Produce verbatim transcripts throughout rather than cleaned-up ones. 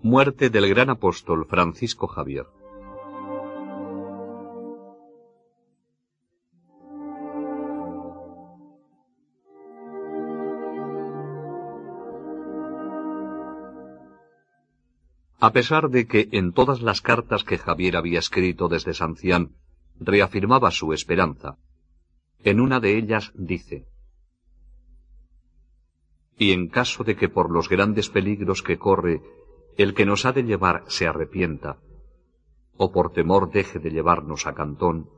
Muerte del gran apóstol Francisco Javier. A pesar de que en todas las cartas que Javier había escrito desde Sancián reafirmaba su esperanza, en una de ellas dice: «Y en caso de que por los grandes peligros que corre el que nos ha de llevar se arrepienta, o por temor deje de llevarnos a Cantón»,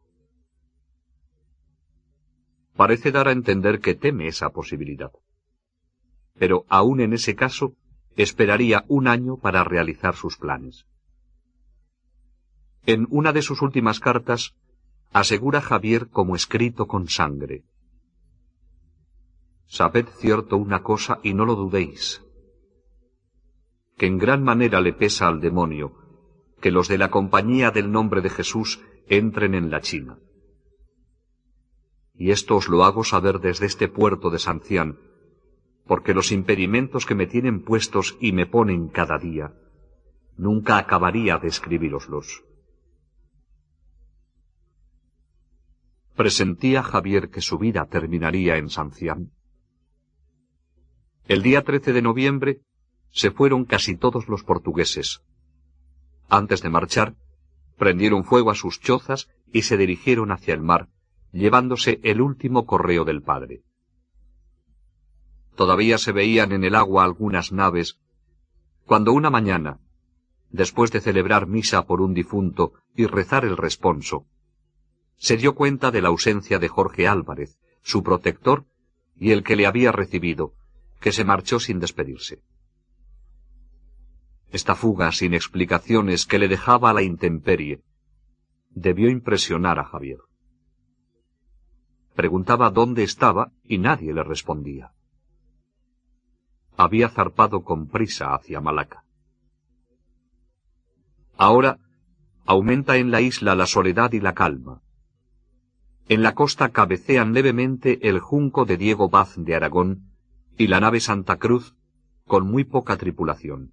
parece dar a entender que teme esa posibilidad. Pero aún en ese caso, esperaría un año para realizar sus planes. En una de sus últimas cartas, asegura Javier como escrito con sangre: «Sabed cierto una cosa y no lo dudéis, que en gran manera le pesa al demonio que los de la compañía del nombre de Jesús entren en la China. Y esto os lo hago saber desde este puerto de Sancián, porque los impedimentos que me tienen puestos y me ponen cada día, nunca acabaría de escribíroslos». ¿Presentía Javier que su vida terminaría en Sancián? El día trece de noviembre se fueron casi todos los portugueses. Antes de marchar, prendieron fuego a sus chozas y se dirigieron hacia el mar, llevándose el último correo del padre. Todavía se veían en el agua algunas naves, cuando una mañana, después de celebrar misa por un difunto y rezar el responso, se dio cuenta de la ausencia de Jorge Álvarez, su protector y el que le había recibido, que se marchó sin despedirse. Esta fuga sin explicaciones que le dejaba a la intemperie debió impresionar a Javier. Preguntaba dónde estaba y nadie le respondía. Había zarpado con prisa hacia Malaca. Ahora aumenta en la isla la soledad y la calma. En la costa cabecean levemente el junco de Diego Vaz de Aragón y la nave Santa Cruz, con muy poca tripulación.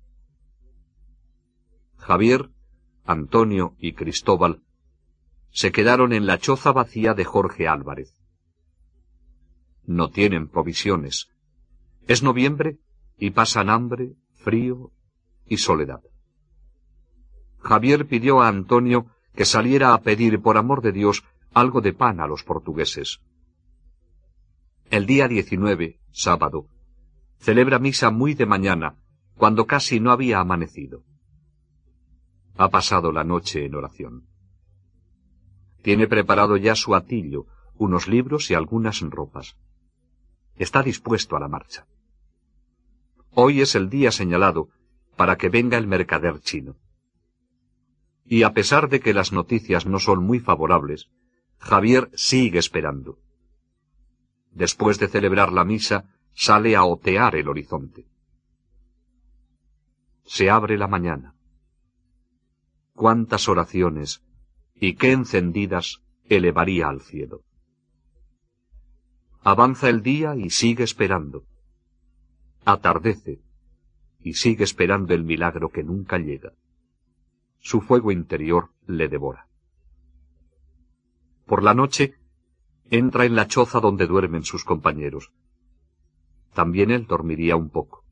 Javier, Antonio y Cristóbal se quedaron en la choza vacía de Jorge Álvarez. No tienen provisiones. Es noviembre y pasan hambre, frío y soledad. Javier pidió a Antonio que saliera a pedir, por amor de Dios, algo de pan a los portugueses. El día diecinueve, sábado, celebra misa muy de mañana, cuando casi no había amanecido. Ha pasado la noche en oración. Tiene preparado ya su atillo, unos libros y algunas ropas. Está dispuesto a la marcha. Hoy es el día señalado para que venga el mercader chino. Y a pesar de que las noticias no son muy favorables, Javier sigue esperando. Después de celebrar la misa, sale a otear el horizonte. Se abre la mañana. Cuántas oraciones y qué encendidas elevaría al cielo. Avanza el día y sigue esperando. Atardece y sigue esperando el milagro que nunca llega. Su fuego interior le devora. Por la noche, entra en la choza donde duermen sus compañeros. También él dormiría un poco.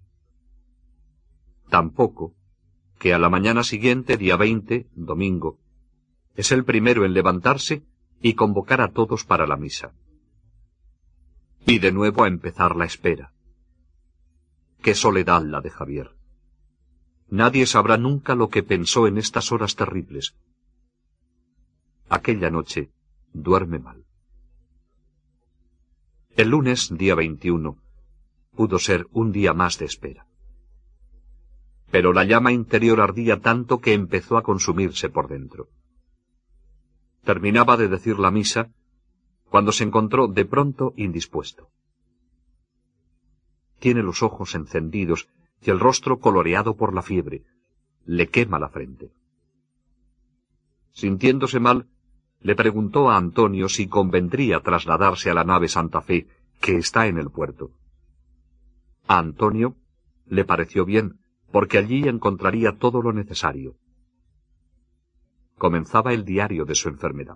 Tampoco que a la mañana siguiente, día veinte, domingo, es el primero en levantarse y convocar a todos para la misa. Y de nuevo a empezar la espera. Qué soledad la de Javier. Nadie sabrá nunca lo que pensó en estas horas terribles. Aquella noche duerme mal. El lunes, día veintiuno, pudo ser un día más de espera. Pero la llama interior ardía tanto que empezó a consumirse por dentro. Terminaba de decir la misa cuando se encontró de pronto indispuesto. Tiene los ojos encendidos y el rostro coloreado por la fiebre. Le quema la frente. Sintiéndose mal, le preguntó a Antonio si convendría trasladarse a la nave Santa Fe, que está en el puerto. A Antonio le pareció bien, porque allí encontraría todo lo necesario. Comenzaba el diario de su enfermedad.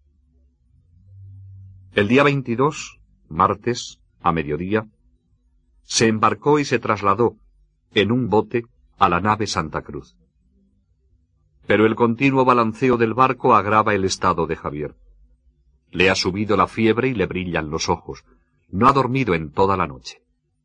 El día veintidós, martes, a mediodía, se embarcó y se trasladó, en un bote, a la nave Santa Cruz. Pero el continuo balanceo del barco agrava el estado de Javier. Le ha subido la fiebre y le brillan los ojos. No ha dormido en toda la noche.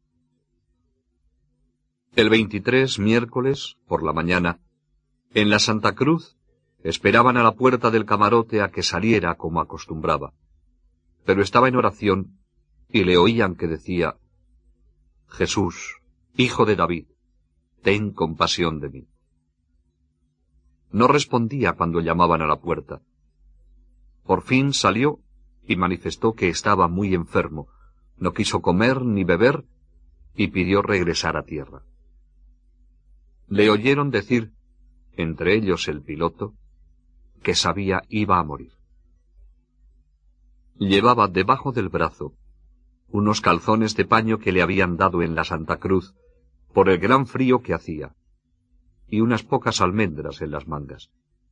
El veintitrés, miércoles, por la mañana, en la Santa Cruz, esperaban a la puerta del camarote a que saliera como acostumbraba. Pero estaba en oración y le oían que decía: Jesús, Hijo de David, ten compasión de mí. No respondía cuando llamaban a la puerta. Por fin salió y manifestó que estaba muy enfermo, no quiso comer ni beber y pidió regresar a tierra. Le oyeron decir, entre ellos el piloto, que sabía iba a morir. Llevaba debajo del brazo unos calzones de paño que le habían dado en la Santa Cruz por el gran frío que hacía, y unas pocas almendras en las mangas.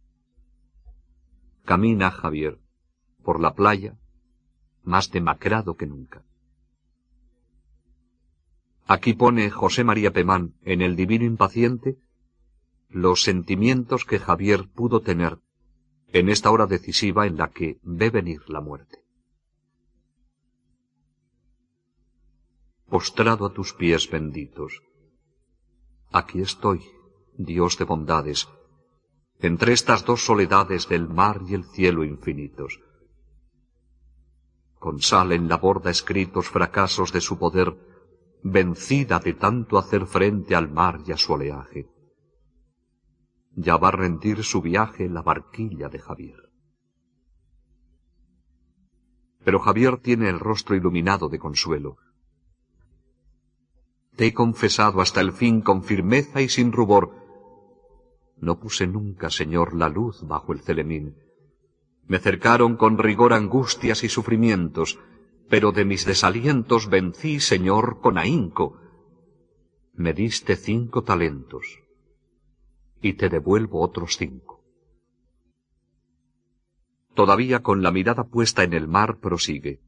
Camina Javier por la playa, más demacrado que nunca. Aquí pone José María Pemán, en el Divino Impaciente, los sentimientos que Javier pudo tener en esta hora decisiva en la que ve venir la muerte. Postrado a tus pies benditos, aquí estoy, Dios de bondades, entre estas dos soledades del mar y el cielo infinitos. Con sal en la borda escritos fracasos de su poder, vencida de tanto hacer frente al mar y a su oleaje. Ya va a rendir su viaje la barquilla de Javier. Pero Javier tiene el rostro iluminado de consuelo. Te he confesado hasta el fin con firmeza y sin rubor. No puse nunca, Señor, la luz bajo el celemín. Me cercaron con rigor angustias y sufrimientos, pero de mis desalientos vencí, Señor, con ahínco. Me diste cinco talentos, y te devuelvo otros cinco. Todavía con la mirada puesta en el mar prosigue.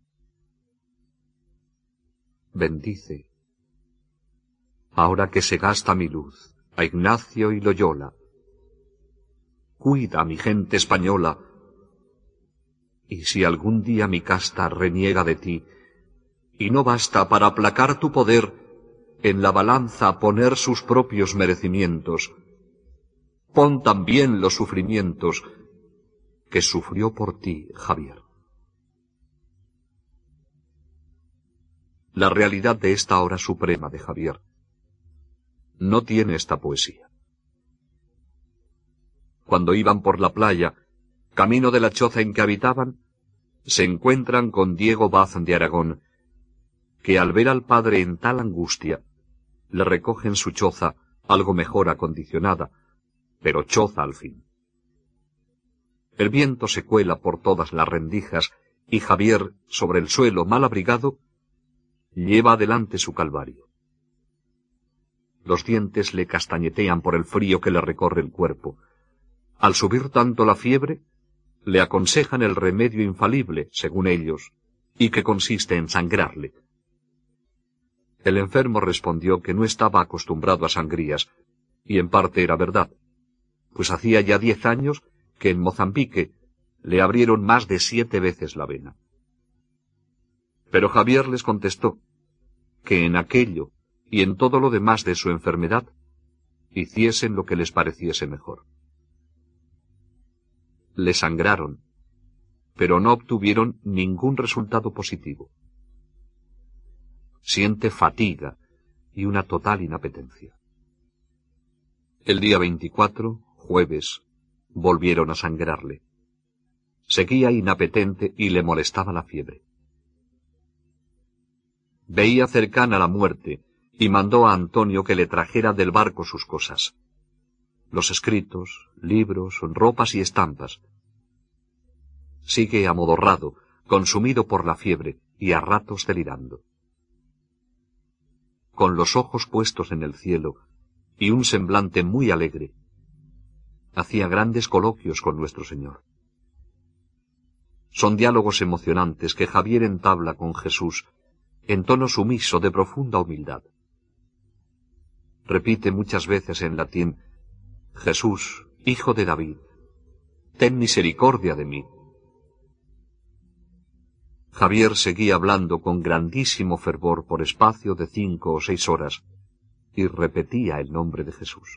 Bendice, ahora que se gasta mi luz, a Ignacio y Loyola. Cuida, mi gente española, y si algún día mi casta reniega de ti, y no basta para aplacar tu poder en la balanza poner sus propios merecimientos, pon también los sufrimientos que sufrió por ti, Javier. La realidad de esta hora suprema de Javier no tiene esta poesía. Cuando iban por la playa, camino de la choza en que habitaban, se encuentran con Diego Vaz de Aragón, que al ver al padre en tal angustia, le recogen su choza, algo mejor acondicionada, pero choza al fin. El viento se cuela por todas las rendijas, y Javier, sobre el suelo mal abrigado, lleva adelante su calvario. Los dientes le castañetean por el frío que le recorre el cuerpo. Al subir tanto la fiebre, le aconsejan el remedio infalible, según ellos, y que consiste en sangrarle. El enfermo respondió que no estaba acostumbrado a sangrías, y en parte era verdad, pues hacía ya diez años que en Mozambique le abrieron más de siete veces la vena. Pero Javier les contestó que en aquello y en todo lo demás de su enfermedad hiciesen lo que les pareciese mejor. Le sangraron, pero no obtuvieron ningún resultado positivo. Siente fatiga y una total inapetencia. El día veinticuatro, jueves, volvieron a sangrarle. Seguía inapetente y le molestaba la fiebre. Veía cercana la muerte y mandó a Antonio que le trajera del barco sus cosas. Los escritos, libros, ropas y estampas. Sigue amodorrado, consumido por la fiebre y a ratos delirando. Con los ojos puestos en el cielo y un semblante muy alegre. Hacía grandes coloquios con nuestro Señor. Son diálogos emocionantes que Javier entabla con Jesús, en tono sumiso de profunda humildad. Repite muchas veces en latín: Jesús, Hijo de David, ten misericordia de mí. Javier seguía hablando con grandísimo fervor por espacio de cinco o seis horas, y repetía el nombre de Jesús.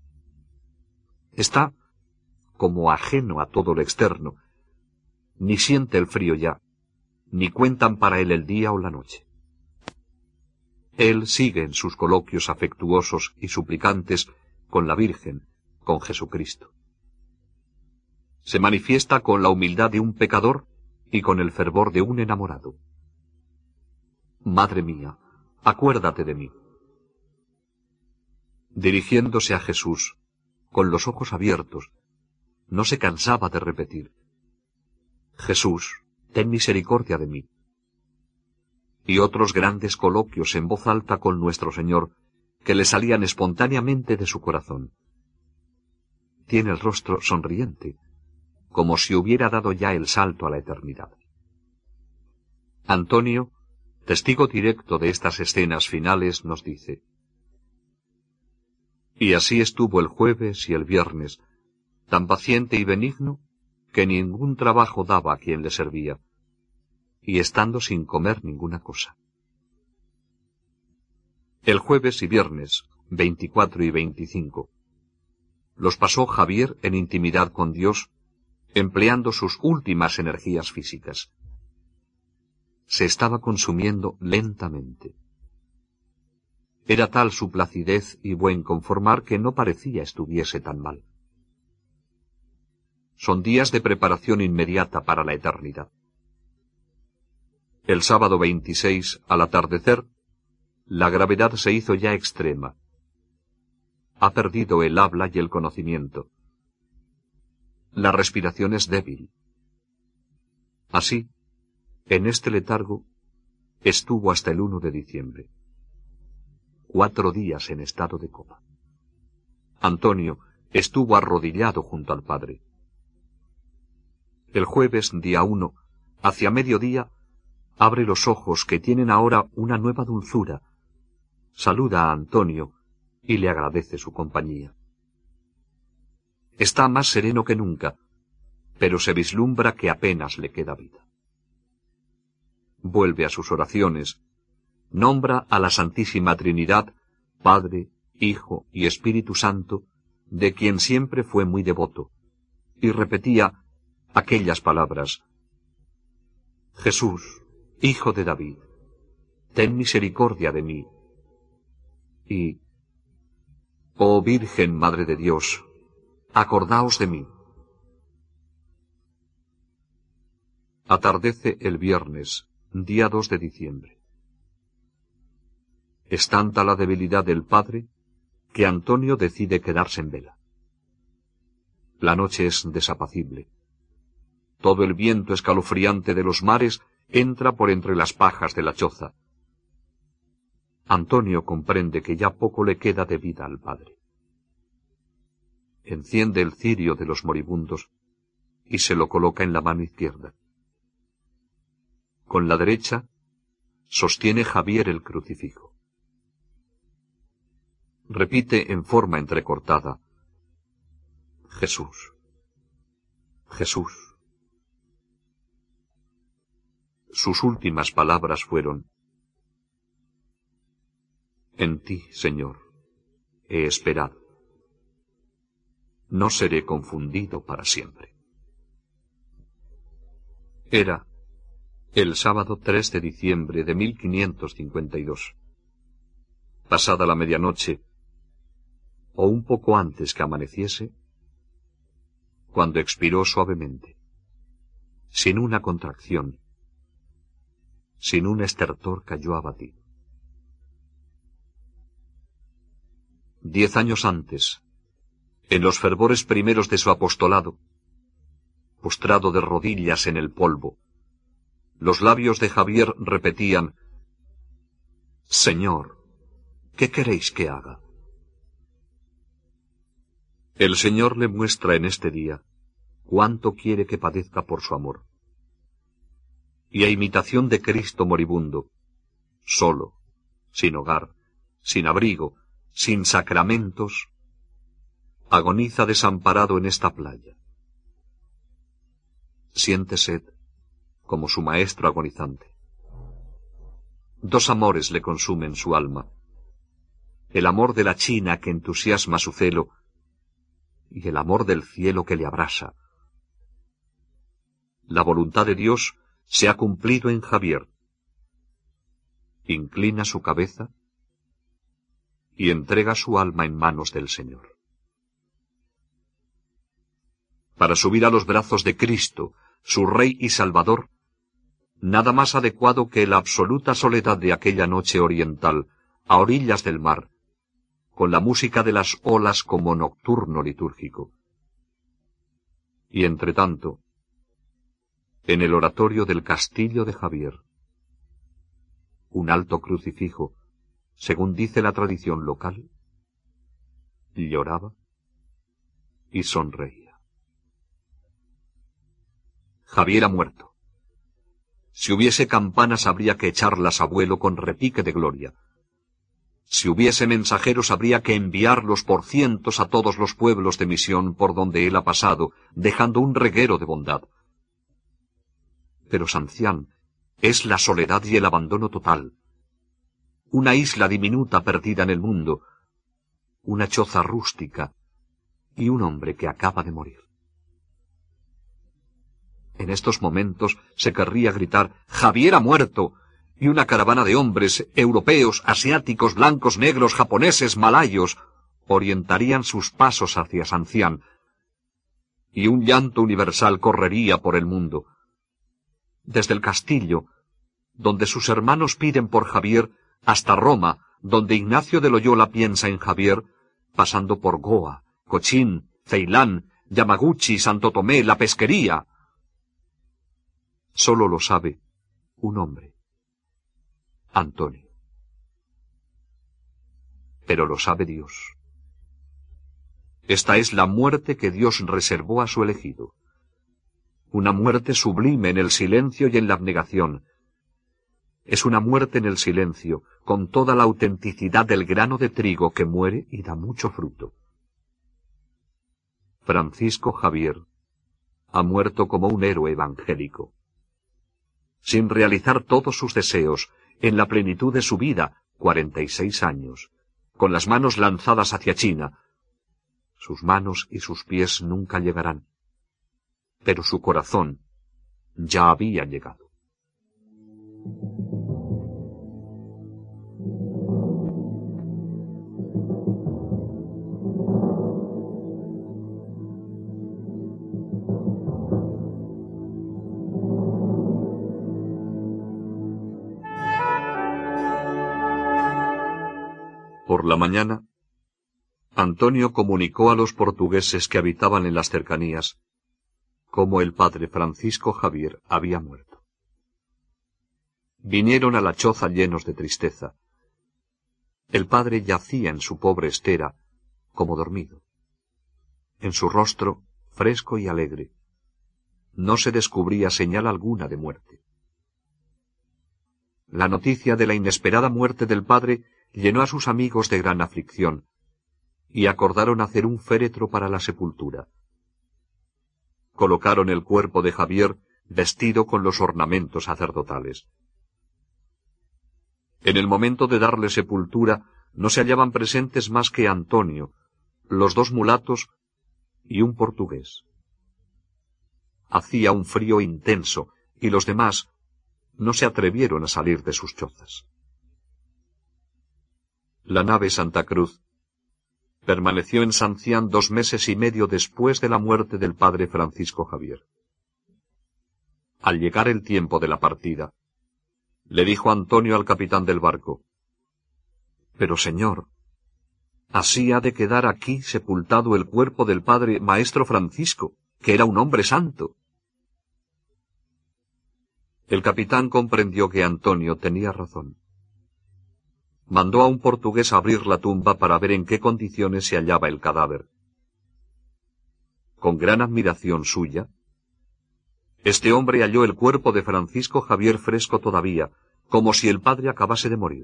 Está como ajeno a todo lo externo, ni siente el frío ya, ni cuentan para él el día o la noche. Él sigue en sus coloquios afectuosos y suplicantes con la Virgen, con Jesucristo. Se manifiesta con la humildad de un pecador y con el fervor de un enamorado. Madre mía, acuérdate de mí. Dirigiéndose a Jesús, con los ojos abiertos, no se cansaba de repetir: Jesús, ten misericordia de mí. Y otros grandes coloquios en voz alta con nuestro Señor, que le salían espontáneamente de su corazón. Tiene el rostro sonriente, como si hubiera dado ya el salto a la eternidad. Antonio, testigo directo de estas escenas finales, nos dice: y así estuvo el jueves y el viernes, tan paciente y benigno, que ningún trabajo daba a quien le servía, y estando sin comer ninguna cosa. El jueves y viernes, veinticuatro y veinticinco, los pasó Javier en intimidad con Dios, empleando sus últimas energías físicas. Se estaba consumiendo lentamente. Era tal su placidez y buen conformar que no parecía estuviese tan mal. Son días de preparación inmediata para la eternidad. El sábado veintiséis, al atardecer, la gravedad se hizo ya extrema. Ha perdido el habla y el conocimiento. La respiración es débil. Así, en este letargo, estuvo hasta el uno de diciembre. Cuatro días en estado de coma. Antonio estuvo arrodillado junto al Padre. El jueves, día uno, hacia mediodía, abre los ojos que tienen ahora una nueva dulzura, saluda a Antonio y le agradece su compañía. Está más sereno que nunca, pero se vislumbra que apenas le queda vida. Vuelve a sus oraciones, nombra a la Santísima Trinidad, Padre, Hijo y Espíritu Santo, de quien siempre fue muy devoto, y repetía aquellas palabras: Jesús, Hijo de David, ten misericordia de mí. Y, oh Virgen Madre de Dios, acordaos de mí. Atardece el viernes, día dos de diciembre. Es tanta la debilidad del Padre que Antonio decide quedarse en vela. La noche es desapacible. Todo el viento escalofriante de los mares entra por entre las pajas de la choza. Antonio comprende que ya poco le queda de vida al Padre. Enciende el cirio de los moribundos y se lo coloca en la mano izquierda. Con la derecha sostiene Javier el crucifijo. Repite en forma entrecortada: Jesús, Jesús. Sus últimas palabras fueron: en ti, Señor, he esperado. No seré confundido para siempre. Era el sábado tres de diciembre de mil quinientos cincuenta y dos. Pasada la medianoche, o un poco antes que amaneciese, cuando expiró suavemente, sin una contracción, sin un estertor cayó abatido. Diez años antes, en los fervores primeros de su apostolado, postrado de rodillas en el polvo, los labios de Javier repetían: Señor, ¿qué queréis que haga? El Señor le muestra en este día cuánto quiere que padezca por su amor. Y a imitación de Cristo moribundo, solo, sin hogar, sin abrigo, sin sacramentos, agoniza desamparado en esta playa. Siente sed, como su maestro agonizante. Dos amores le consumen su alma. El amor de la China que entusiasma su celo y el amor del cielo que le abrasa. La voluntad de Dios se ha cumplido en Javier. Inclina su cabeza y entrega su alma en manos del Señor. Para subir a los brazos de Cristo, su Rey y Salvador, nada más adecuado que la absoluta soledad de aquella noche oriental, a orillas del mar, con la música de las olas como nocturno litúrgico. Y entre tanto, en el oratorio del castillo de Javier, un alto crucifijo, según dice la tradición local, lloraba y sonreía. Javier ha muerto. Si hubiese campanas habría que echarlas a vuelo con repique de gloria. Si hubiese mensajeros habría que enviarlos por cientos a todos los pueblos de misión por donde él ha pasado, dejando un reguero de bondad. Pero Sancián es la soledad y el abandono total. Una isla diminuta perdida en el mundo, una choza rústica y un hombre que acaba de morir. En estos momentos se querría gritar «¡Javier ha muerto!» y una caravana de hombres, europeos, asiáticos, blancos, negros, japoneses, malayos, orientarían sus pasos hacia Sancián, y un llanto universal correría por el mundo. Desde el castillo, donde sus hermanos piden por Javier, hasta Roma, donde Ignacio de Loyola piensa en Javier, pasando por Goa, Cochín, Ceilán, Yamaguchi, Santo Tomé, la pesquería. Solo lo sabe un hombre, Antonio. Pero lo sabe Dios. Esta es la muerte que Dios reservó a su elegido. Una muerte sublime en el silencio y en la abnegación. Es una muerte en el silencio, con toda la autenticidad del grano de trigo que muere y da mucho fruto. Francisco Javier ha muerto como un héroe evangélico. Sin realizar todos sus deseos, en la plenitud de su vida, cuarenta y seis años, con las manos lanzadas hacia China. Sus manos y sus pies nunca llegarán, pero su corazón ya había llegado. Por la mañana, Antonio comunicó a los portugueses que habitaban en las cercanías cómo el padre Francisco Javier había muerto. Vinieron a la choza llenos de tristeza. El padre yacía en su pobre estera, como dormido. En su rostro, fresco y alegre, no se descubría señal alguna de muerte. La noticia de la inesperada muerte del padre llenó a sus amigos de gran aflicción, y acordaron hacer un féretro para la sepultura. Colocaron el cuerpo de Javier vestido con los ornamentos sacerdotales. En el momento de darle sepultura no se hallaban presentes más que Antonio, los dos mulatos y un portugués. Hacía un frío intenso, y los demás no se atrevieron a salir de sus chozas. La nave Santa Cruz permaneció en Sancián dos meses y medio después de la muerte del padre Francisco Javier. Al llegar el tiempo de la partida, le dijo Antonio al capitán del barco: «Pero, señor, así ha de quedar aquí sepultado el cuerpo del padre maestro Francisco, que era un hombre santo». El capitán comprendió que Antonio tenía razón. Mandó a un portugués a abrir la tumba para ver en qué condiciones se hallaba el cadáver. con gran admiración suya, este hombre halló el cuerpo de Francisco Javier fresco todavía, como si el padre acabase de morir.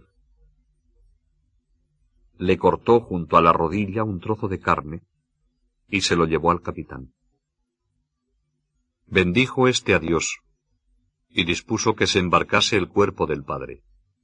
Le cortó junto a la rodilla un trozo de carne y se lo llevó al capitán. Bendijo éste a Dios y dispuso que se embarcase el cuerpo del padre.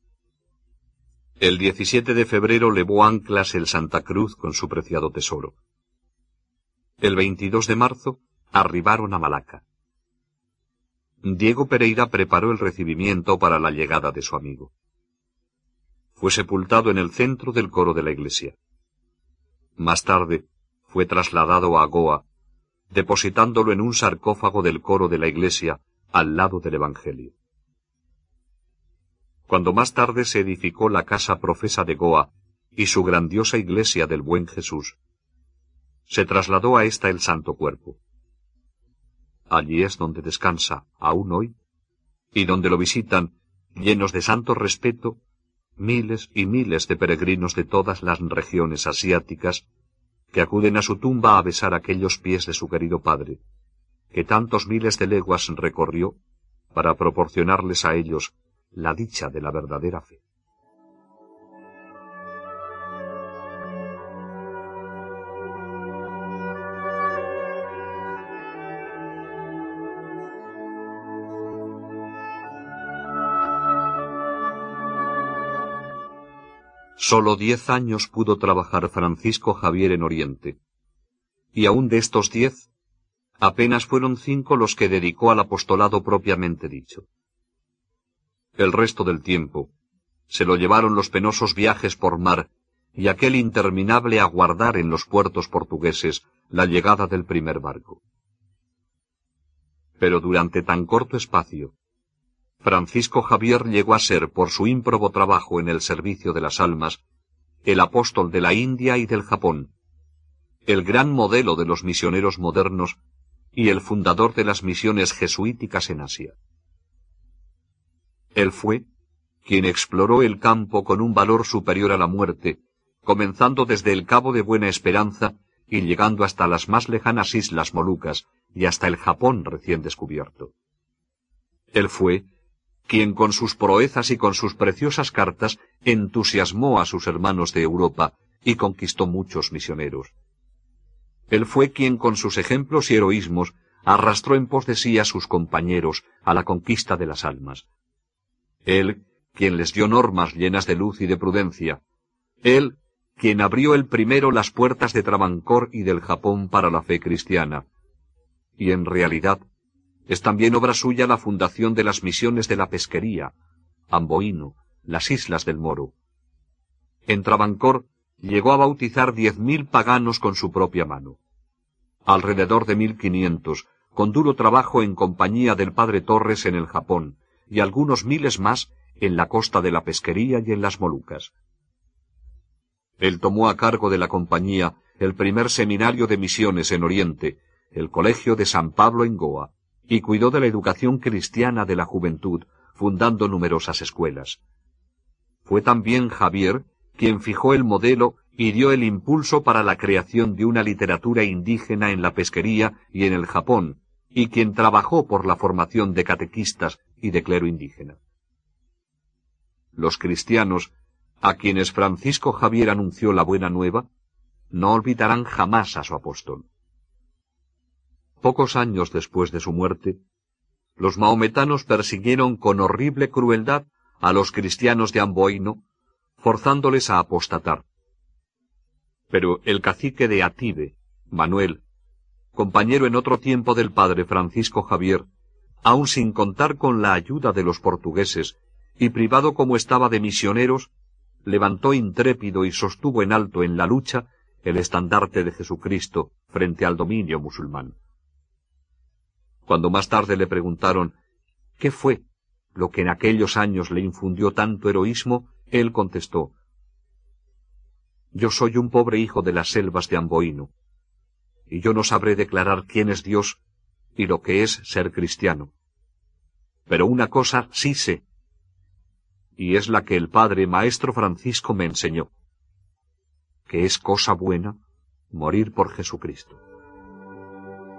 El diecisiete de febrero levó anclas el Santa Cruz con su preciado tesoro. El veintidós de marzo arribaron a Malaca. Diego Pereira preparó el recibimiento para la llegada de su amigo. Fue sepultado en el centro del coro de la iglesia. Más tarde fue trasladado a Goa, depositándolo en un sarcófago del coro de la iglesia al lado del Evangelio. Cuando más tarde se edificó la casa profesa de Goa y su grandiosa iglesia del Buen Jesús, se trasladó a ésta el Santo Cuerpo. Allí es donde descansa, aún hoy, y donde lo visitan, llenos de santo respeto, miles y miles de peregrinos de todas las regiones asiáticas, que acuden a su tumba a besar aquellos pies de su querido padre, que tantos miles de leguas recorrió para proporcionarles a ellos la dicha de la verdadera fe. Solo diez años pudo trabajar Francisco Javier en Oriente, y aún de estos diez, apenas fueron cinco los que dedicó al apostolado propiamente dicho. El resto del tiempo se lo llevaron los penosos viajes por mar y aquel interminable aguardar en los puertos portugueses la llegada del primer barco. Pero durante tan corto espacio, Francisco Javier llegó a ser, por su ímprobo trabajo en el servicio de las almas, el apóstol de la India y del Japón, el gran modelo de los misioneros modernos y el fundador de las misiones jesuíticas en Asia. Él fue quien exploró el campo con un valor superior a la muerte, comenzando desde el Cabo de Buena Esperanza y llegando hasta las más lejanas islas Molucas y hasta el Japón recién descubierto. Él fue quien con sus proezas y con sus preciosas cartas entusiasmó a sus hermanos de Europa y conquistó muchos misioneros. Él fue quien con sus ejemplos y heroísmos arrastró en pos de sí a sus compañeros a la conquista de las almas. Él quien les dio normas llenas de luz y de prudencia. Él quien abrió el primero las puertas de Travancore y del Japón para la fe cristiana. Y en realidad, es también obra suya la fundación de las misiones de la pesquería, Amboino, las Islas del Moro. En Travancore llegó a bautizar diez mil paganos con su propia mano. Alrededor de mil quinientos, con duro trabajo en compañía del padre Torres en el Japón, y algunos miles más en la costa de la pesquería y en las Molucas. Él tomó a cargo de la compañía el primer seminario de misiones en Oriente, el Colegio de San Pablo en Goa, y cuidó de la educación cristiana de la juventud, fundando numerosas escuelas. Fue también Javier quien fijó el modelo y dio el impulso para la creación de una literatura indígena en la pesquería y en el Japón, y quien trabajó por la formación de catequistas y de clero indígena. Los cristianos, a quienes Francisco Javier anunció la buena nueva, no olvidarán jamás a su apóstol. Pocos años después de su muerte, los mahometanos persiguieron con horrible crueldad a los cristianos de Amboino, forzándoles a apostatar. Pero el cacique de Atibe, Manuel, compañero en otro tiempo del padre Francisco Javier, aun sin contar con la ayuda de los portugueses, y privado como estaba de misioneros, levantó intrépido y sostuvo en alto en la lucha el estandarte de Jesucristo frente al dominio musulmán. Cuando más tarde le preguntaron ¿qué fue lo que en aquellos años le infundió tanto heroísmo?, él contestó: yo soy un pobre hijo de las selvas de Amboino, y yo no sabré declarar quién es Dios y lo que es ser cristiano. Pero una cosa sí sé, y es la que el padre maestro Francisco me enseñó, que es cosa buena morir por Jesucristo.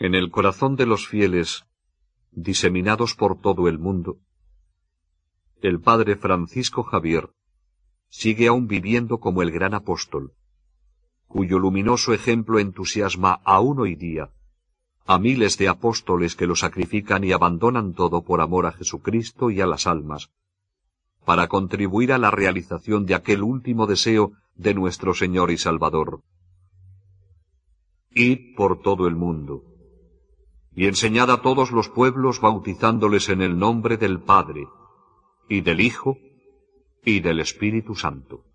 En el corazón de los fieles, diseminados por todo el mundo, el padre Francisco Javier sigue aún viviendo como el gran apóstol, cuyo luminoso ejemplo entusiasma aún hoy día a miles de apóstoles que lo sacrifican y abandonan todo por amor a Jesucristo y a las almas, para contribuir a la realización de aquel último deseo de nuestro Señor y Salvador. Id por todo el mundo, y enseñad a todos los pueblos bautizándoles en el nombre del Padre, y del Hijo, y del Espíritu Santo.